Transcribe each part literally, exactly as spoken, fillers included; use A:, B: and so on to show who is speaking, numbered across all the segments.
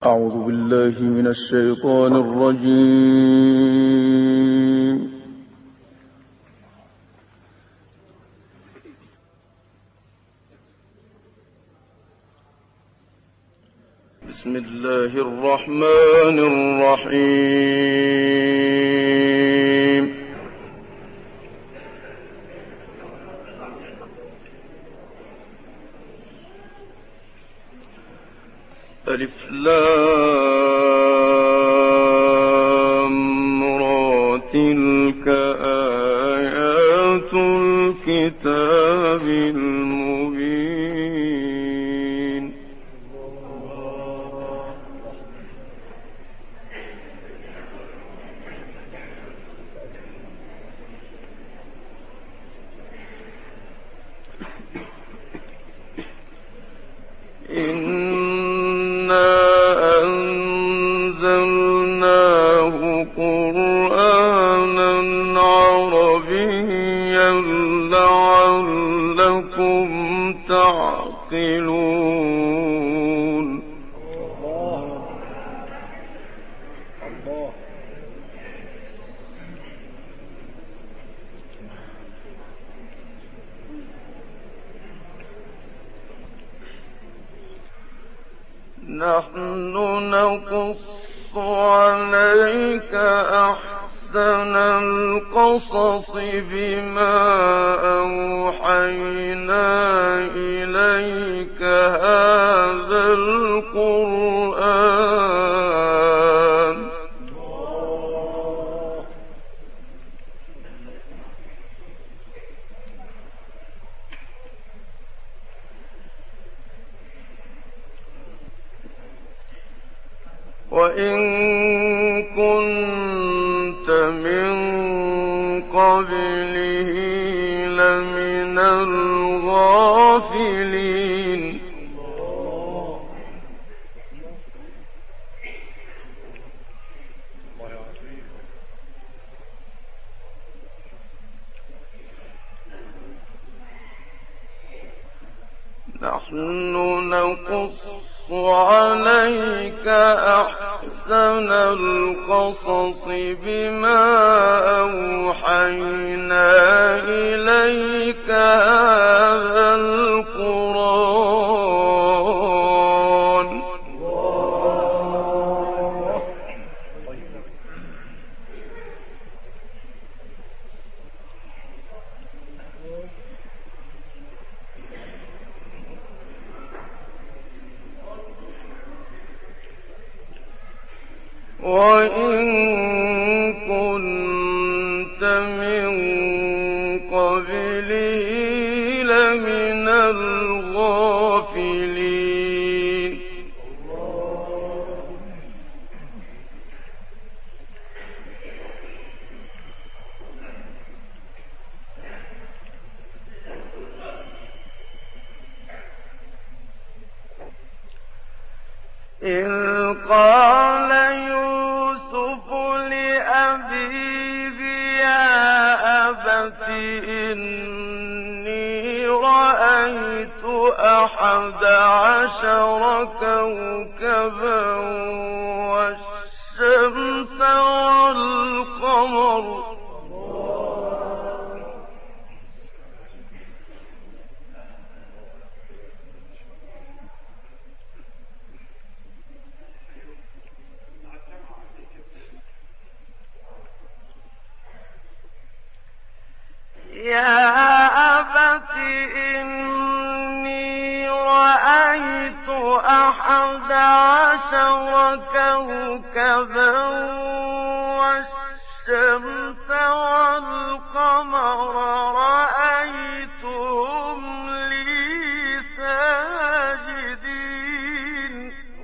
A: أعوذ بالله من الشيطان الرجيم. بسم الله الرحمن الرحيم. ألف لام را تلك آيات الكتاب المبين. قرآنا عربيا لعلكم تعقلون. نحن نقص عليك أحسن القصص بما أوحينا إليك هذا القرآن. وإن كنت من قبله لمن الغافلين. نحن نقص عليك أحسن القصص بما أوحينا إليك هذا القرآن. وإن كنت من قبله لمن الغافلين. إذ قال يوسف لأبيه يا أبت إني رأيت أحد عشر كوكبا والشمس والقمر يا أبت إني رأيت أحد عشر كوكبا والشمس والقمر رأيتهم لي ساجدين.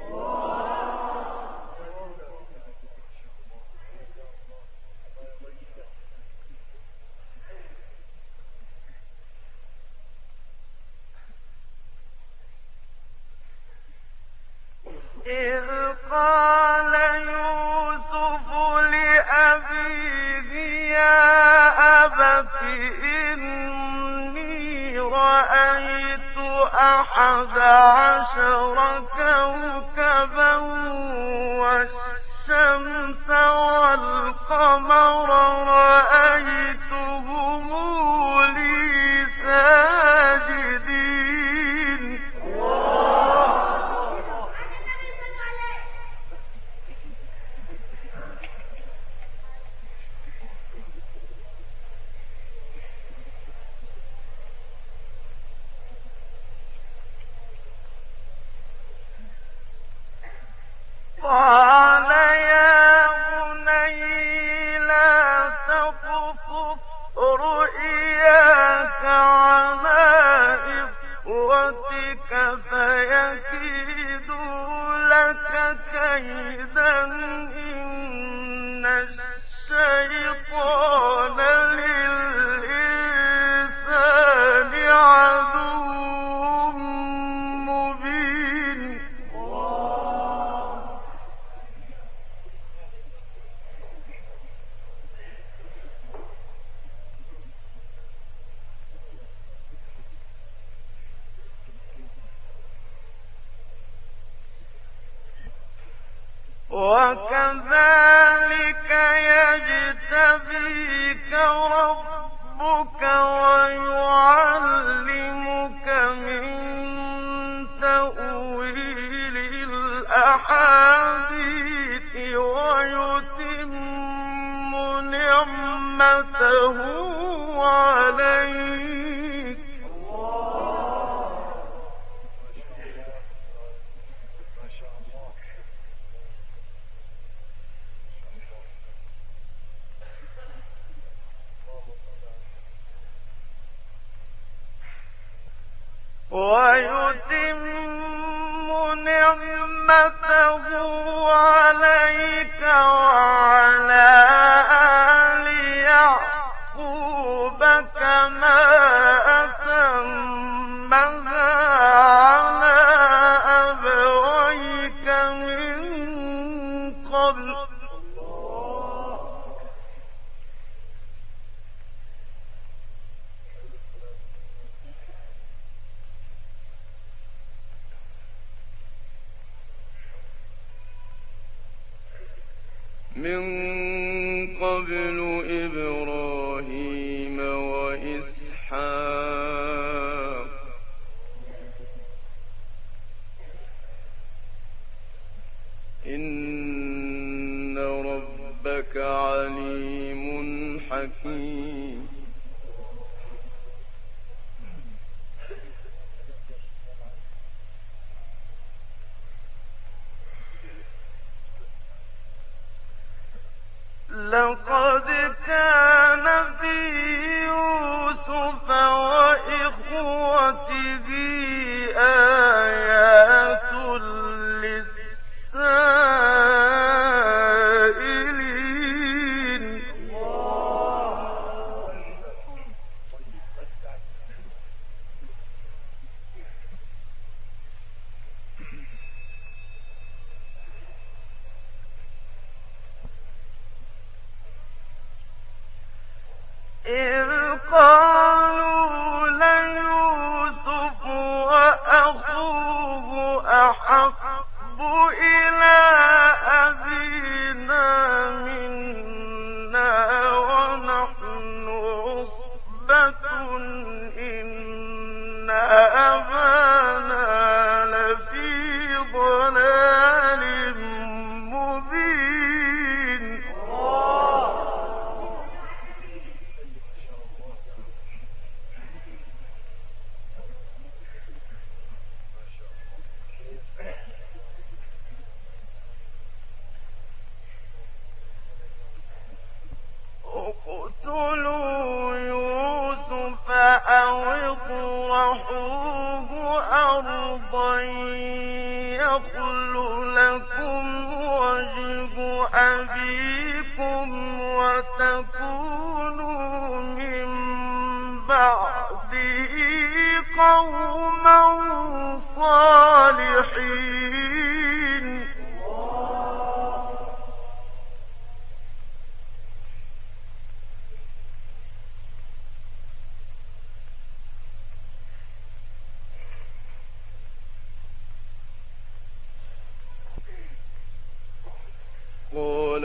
A: إذ قال يوسف لأبيه يا أبت إني رأيت أحد عشر كوكبا قال يا بني لا تقصص رؤياك على إخوتك فيكيدوا لك كيدا إن الشيطان للإنسان عدو مبين. وكذلك يجتبيك ربك ويعلمك من تأويل الأحاديث ويتم نعمته عليك ويتم نعمته عليك وعلى آل يعقوب كما أتمها على أبويك من قبل من قبل إبراهيم وإسحاق إن ربك عليم حكيم. لقد كان في يوسف وإخوته آيات للسائلين. إذ قالوا ليوسف وأخوه أحب إلى أبينا منا ونحن عصبة إن أبانا لفي ضلال مبين. اقتلوا يوسف أو اطرحوه أرضا يخل لكم وجه أبيكم وتكونوا من بعده قوما صالحين. قال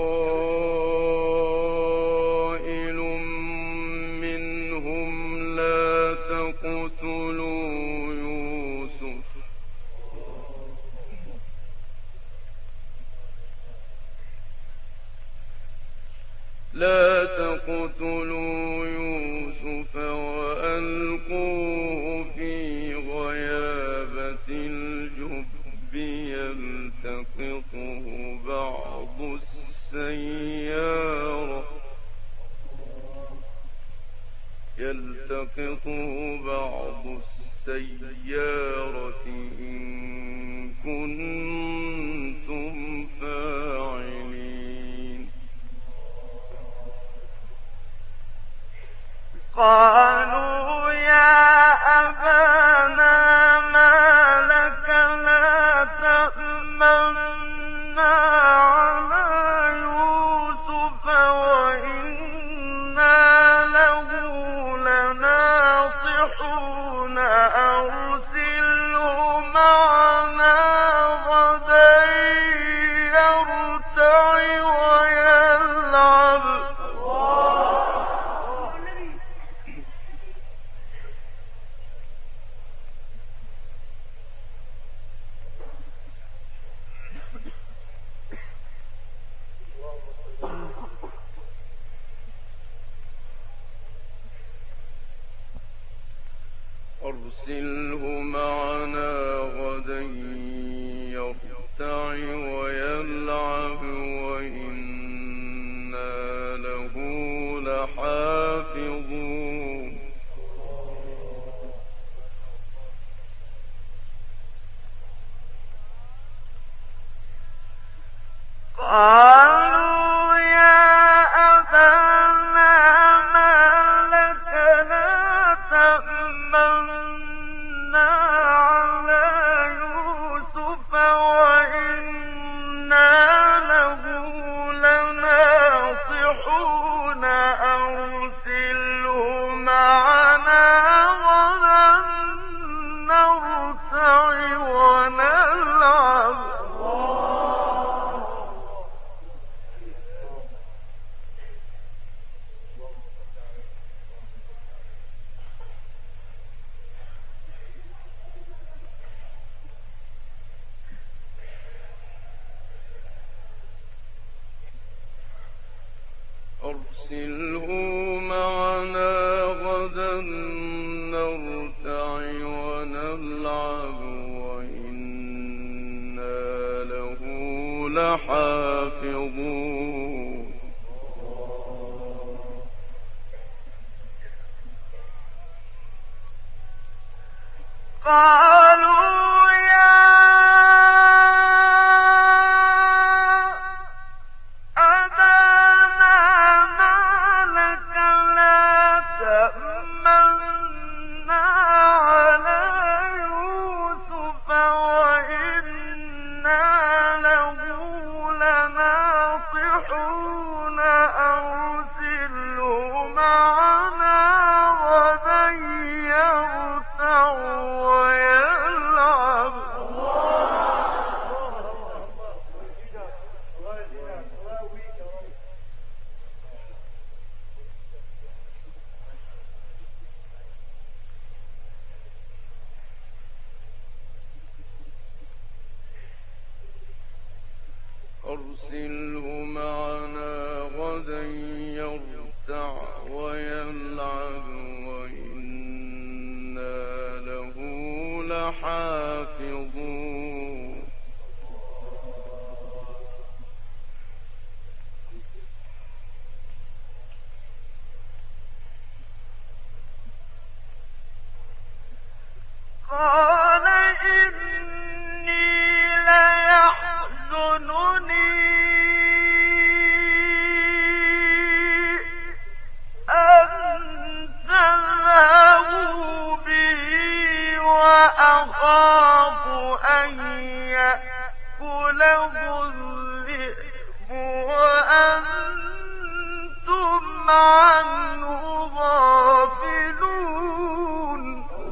A: قائل منهم لا تقتلوا يوسف لا تقتلوا يوسف وألقوه في غيابة الجب يلتقطه يلتقطوا بعض السيارة إن كنتم فاعلين.
B: قالوا يا أبانا ما لك لا تأمنا على يوسف وإنا له لناصحون أرسله معنا غدا يرتع ويلعب.
A: أرسله معنا غدا يرتع ويلعب وإنا له لحافظون.
B: قالوا يا أبانا ما لك لا تأمنا على يوسف وإنا له لناصحون أرسله معنا غدا نرتع ونلعب.
A: أرسله معنا غدا نرتع ونلعب وإنا له لحافظون.
B: قالوا يا أبانا ما لك لا تأمنا على يوسف وإنا له لناصحون أرسله معنا غدا يرتع ويلعب.
A: أرسله معنا غدا يرتع ويلعب وإنا له لحافظون.
B: قال إني ليحزنني أن تذهبوا به وأخاف أن يأكله الذئب وأنتم عنه غافلون.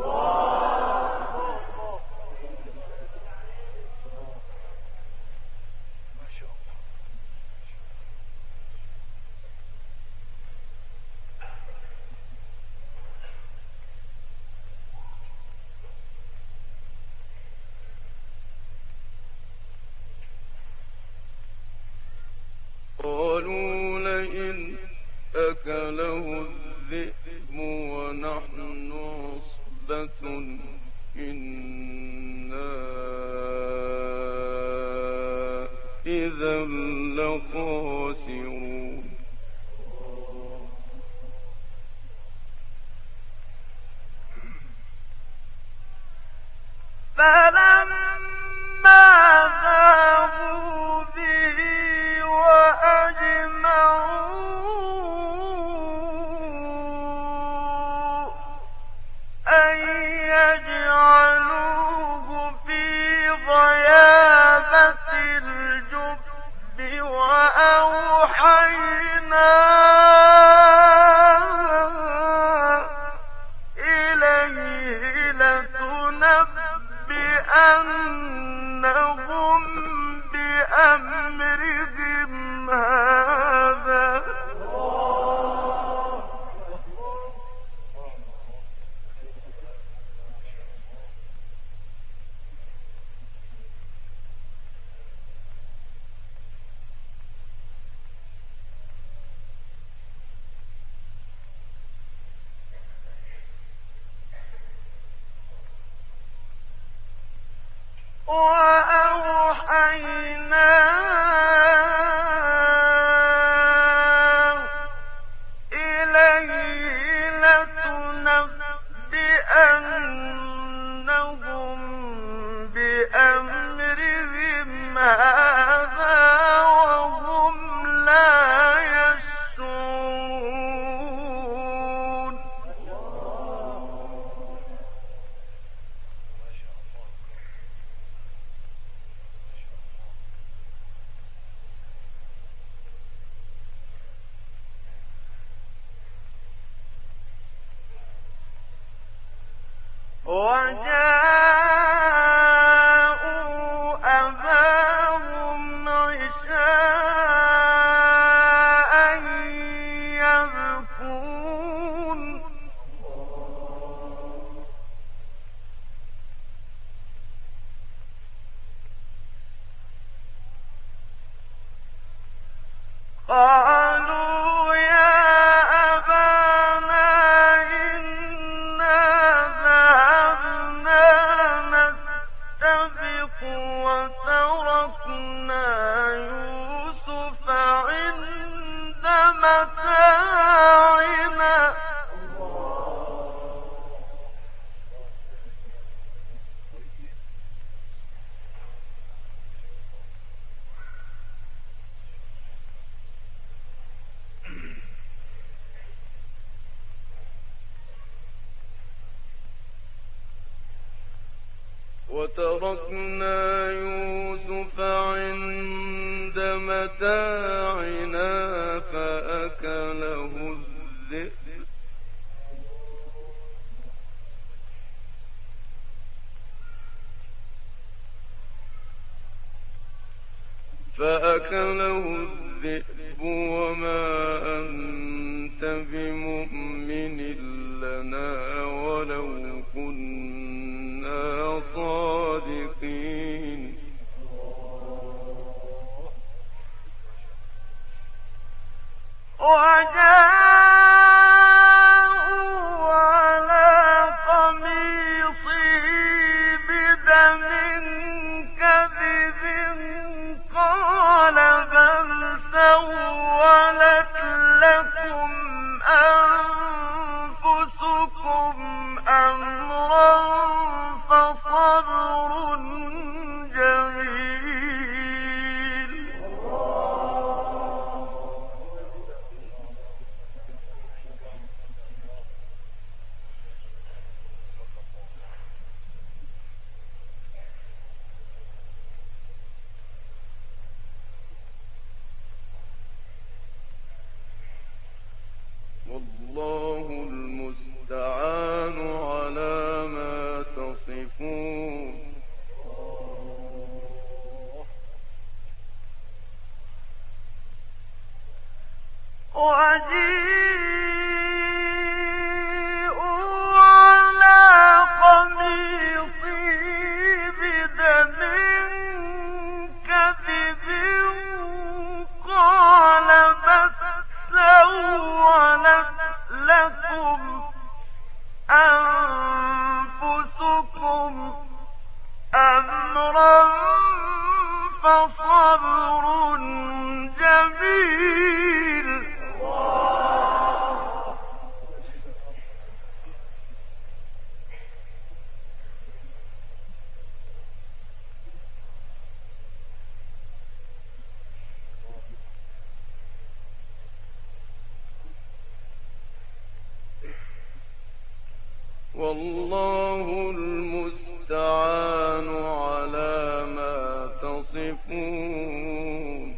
A: قالوا لئن أكله الذئب ونحن عصبة إنا إذا لخاسرون.
B: وأوحينا إليه لتنبئنهم بأمرهم هذا وهم لا يشعرون. وجاءوا أباهم عشاء يبكون. قالوا يا أبانا إنا ذهبنا نستبق وتركنا يوسف عند متاعنا.
A: وتركنا يوسف عند متاعنا فأكله الذئب فأكله الذئب وما أنت بمؤمن لنا ولو كنا صادقين. وجاءوا على قميصه بدم كذب قال بل سولت لكم أنفسكم أمرا فصبر جميل. والله المستعان على ما تصفون. وجيءوا على قميصه بدم كذب قال بل سولت لكم أنفسكم أمرا فصبر جميل. والله المستعان على ما تصفون.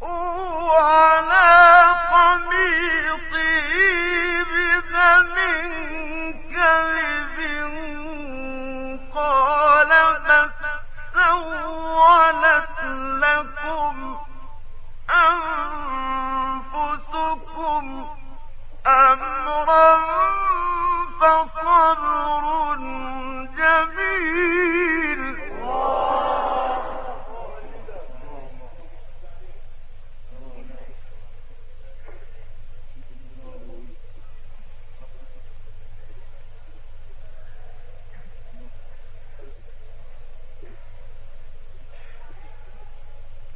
A: وجيءوا على قميصه بدم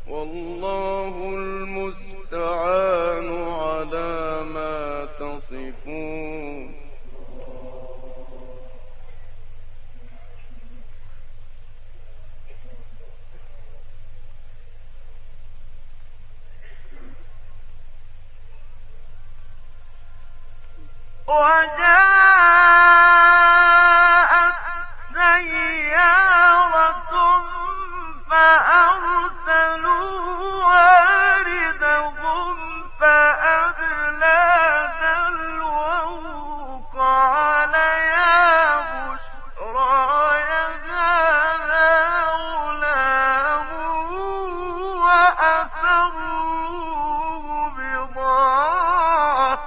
A: والله المستعان على ما تصفون
B: وجاءت سيارة فأرسلوا واردهم فأدلى دلوه قال يا بشرى هذا غلام وأسروه بضاعة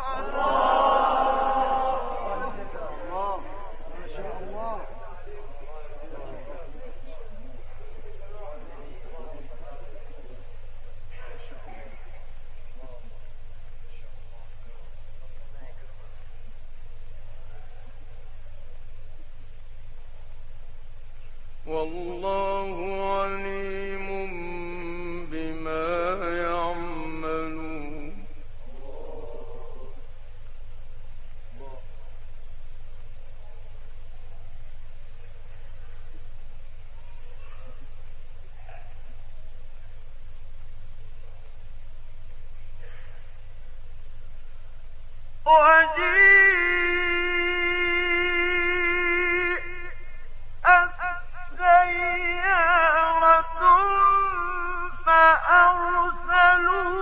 A: والله عليم بما يعملون
B: وجيءت سيارة فأرسلوا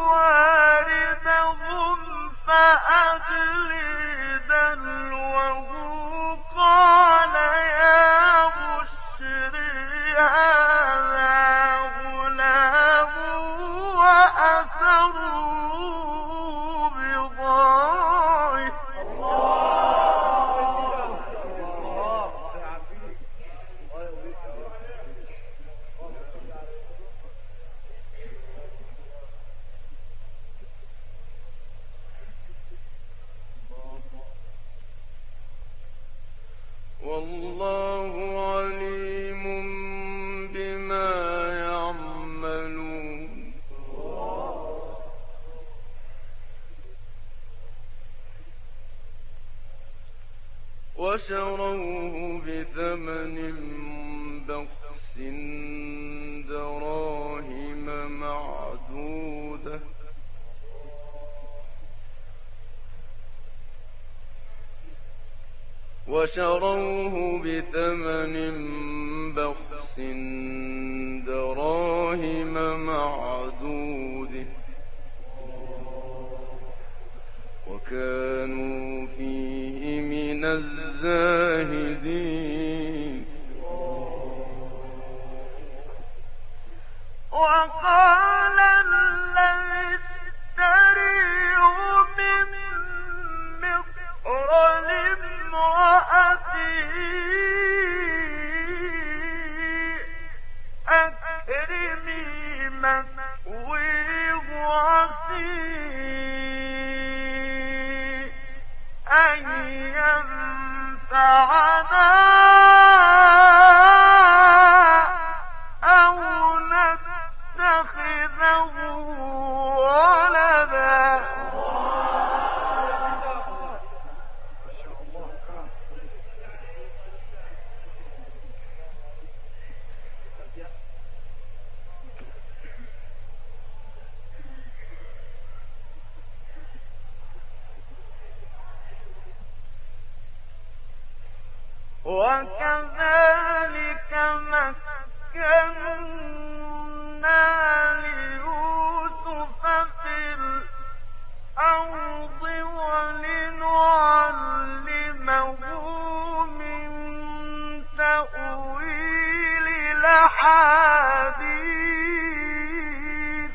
B: واردهم فأدلى دلوه قال يا بشرى هذا غلام وأسروه بضاعة
A: والله عليم بما يعملون وشروه بثمن بخس دراهم معدودة وشروه بثمن بخس دراهم معدودة وكانوا فيه من الزاهدين
B: وقال الذي اشتريه من مصر لامرأته أكرمي مثويه عسي أن ينفعنا أو نتخذه ولدا وكذلك مكنا ليوسف في الأرض ولنعلمه من تأويل الأحاديث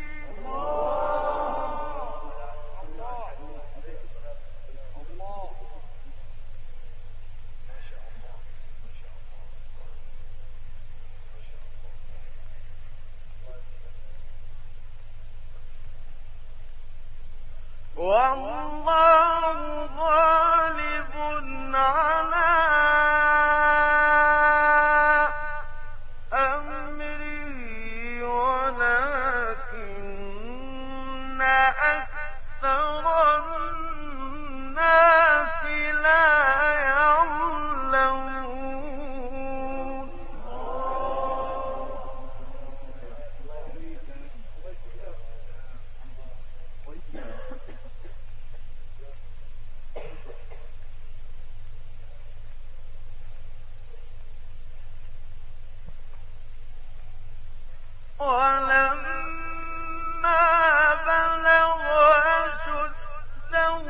B: والله غالب على أمره ولكن ولما بلغ أشده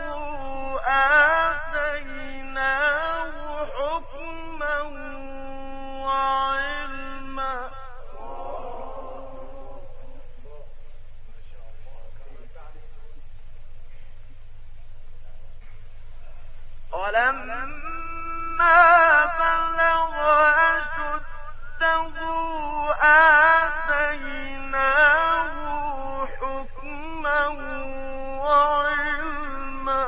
B: آتيناه حكما وعلما ولما بلغ أشده آتيناه حكما وعلما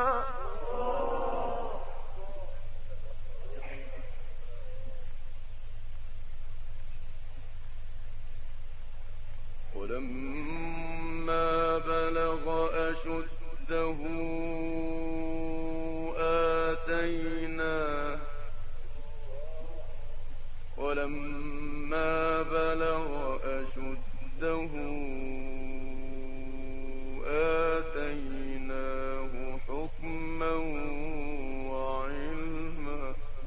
A: ولما بلغ أشده آتيناه ولما بلغ أشده آتيناه حكما وعلما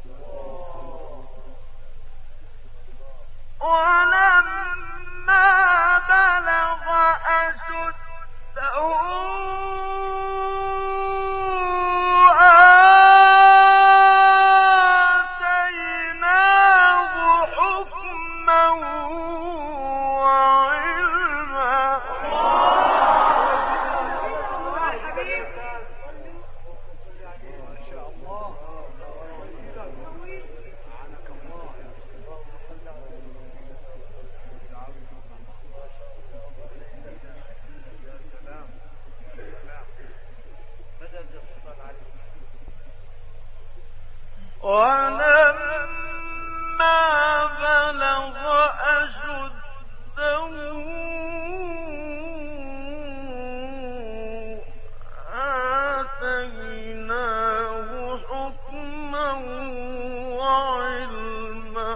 B: ولما بلغ أشده آتيناه حكما وعلما ولما بلغ أشده آتيناه حكما وعلما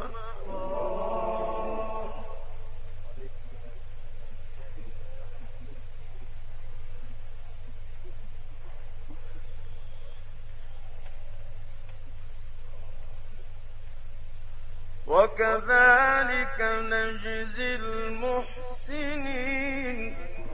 B: وكذلك نجزي المحسنين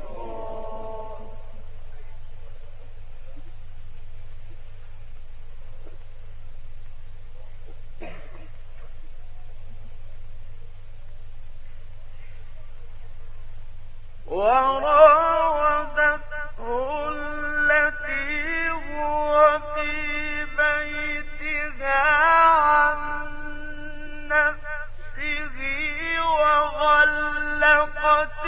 B: وراودته التي هو في بيتها عن نفسه وغلقت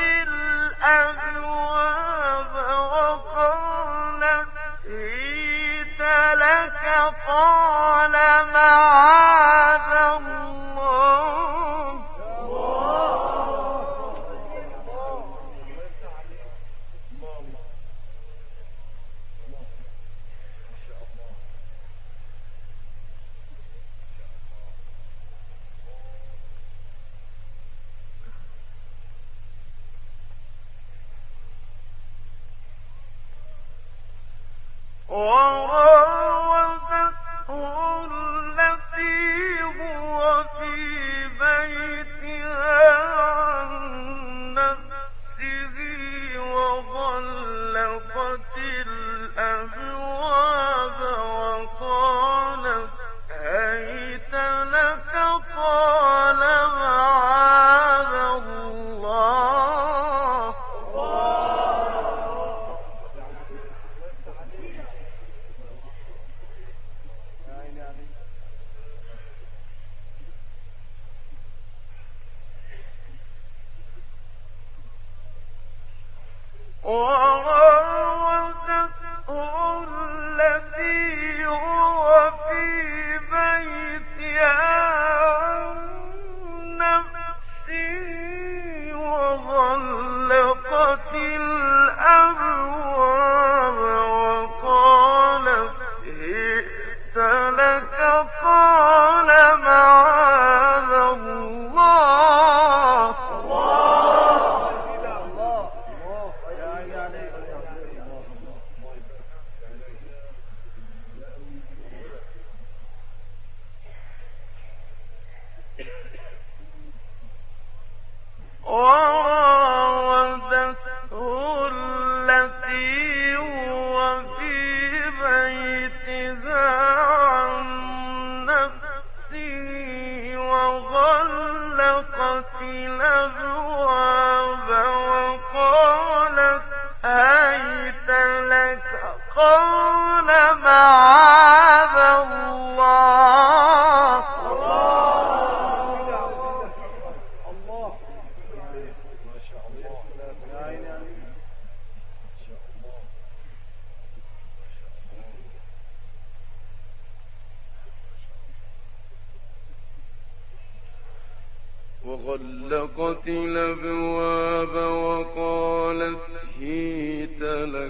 B: الأبواب وقالت هيت لك قال معاذ الله وراودته التي هو في بيتها عن نفسه وغلقت الأبواب وقالت هيت لك قال معاذ الله وراودته التي هو في بيتها عن نفسه وغلقت الأبواب وقالت هئت لك قال معاذ الله وراودته
A: وغلقت الأبواب وقالت هيت لك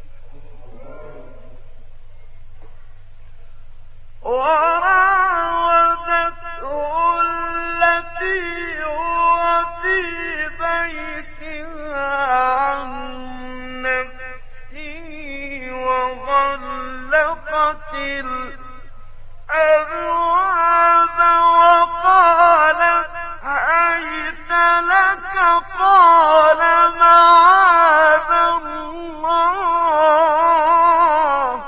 B: وراودته التي هو في بيتها عن نفسه وغلقت الأبواب وقالت هيت لك قال معاذ الله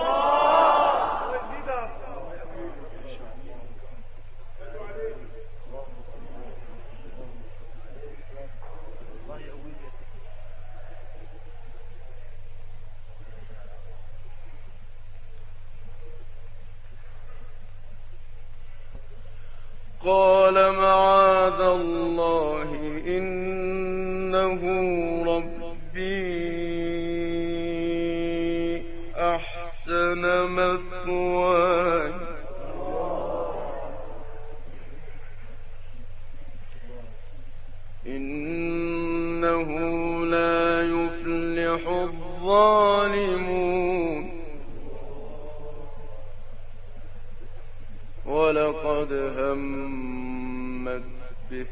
A: قال معاذ الله إنه ربي أحسن مثواي إنه لا يفلح الظالمون ولقد همت به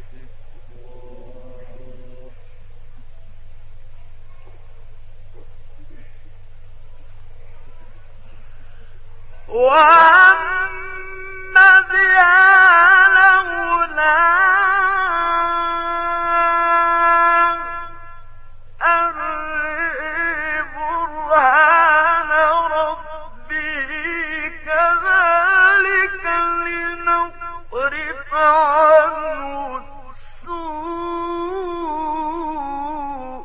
B: وهم بها لولا أن برهان ربه كذلك لنصرف عنه السوء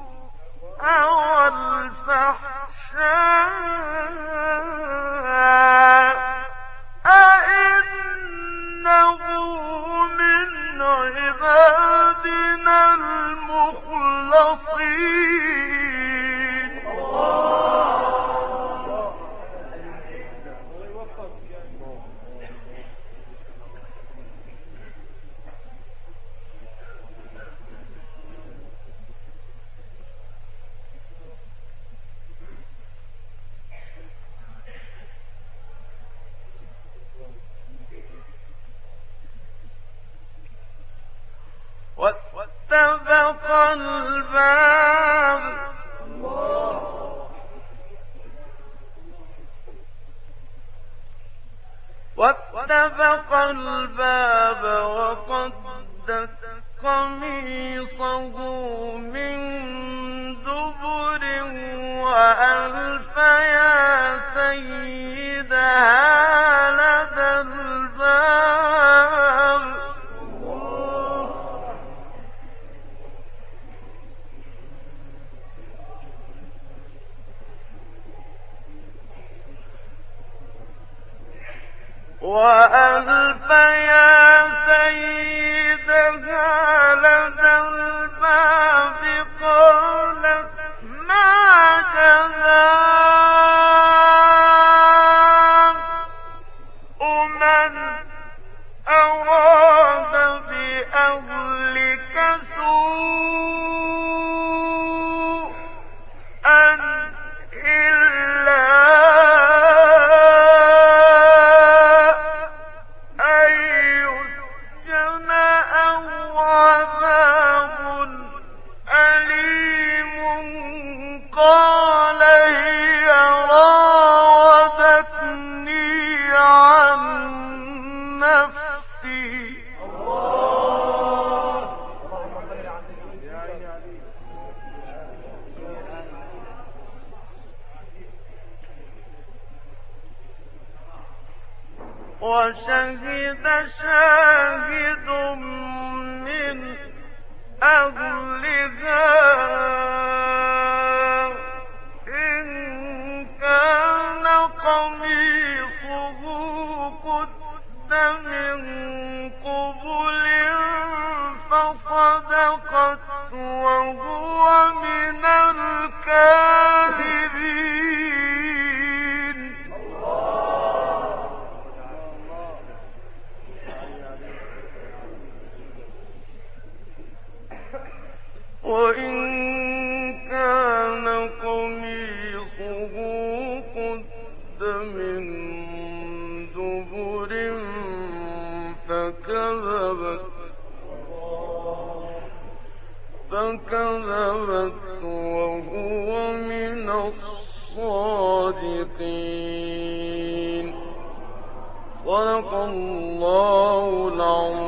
B: والفحشاء أئنه من عبادنا المخلصين واستبق الباب واستبق الباب وقدت قميصه من دبر وألف يا سيدها لدى الباب وألف يا سيدها لدى الباب قالت ما جزاء من أراد بأهلك سوءا إلا وشهد شاهد من أهلها إن كان قميصه قد من قبل فصدقت وهو من الكاذبين وإن كان قميصه قد من دبر فكذبت فكذبت وهو من الصادقين. صدق الله العظيم.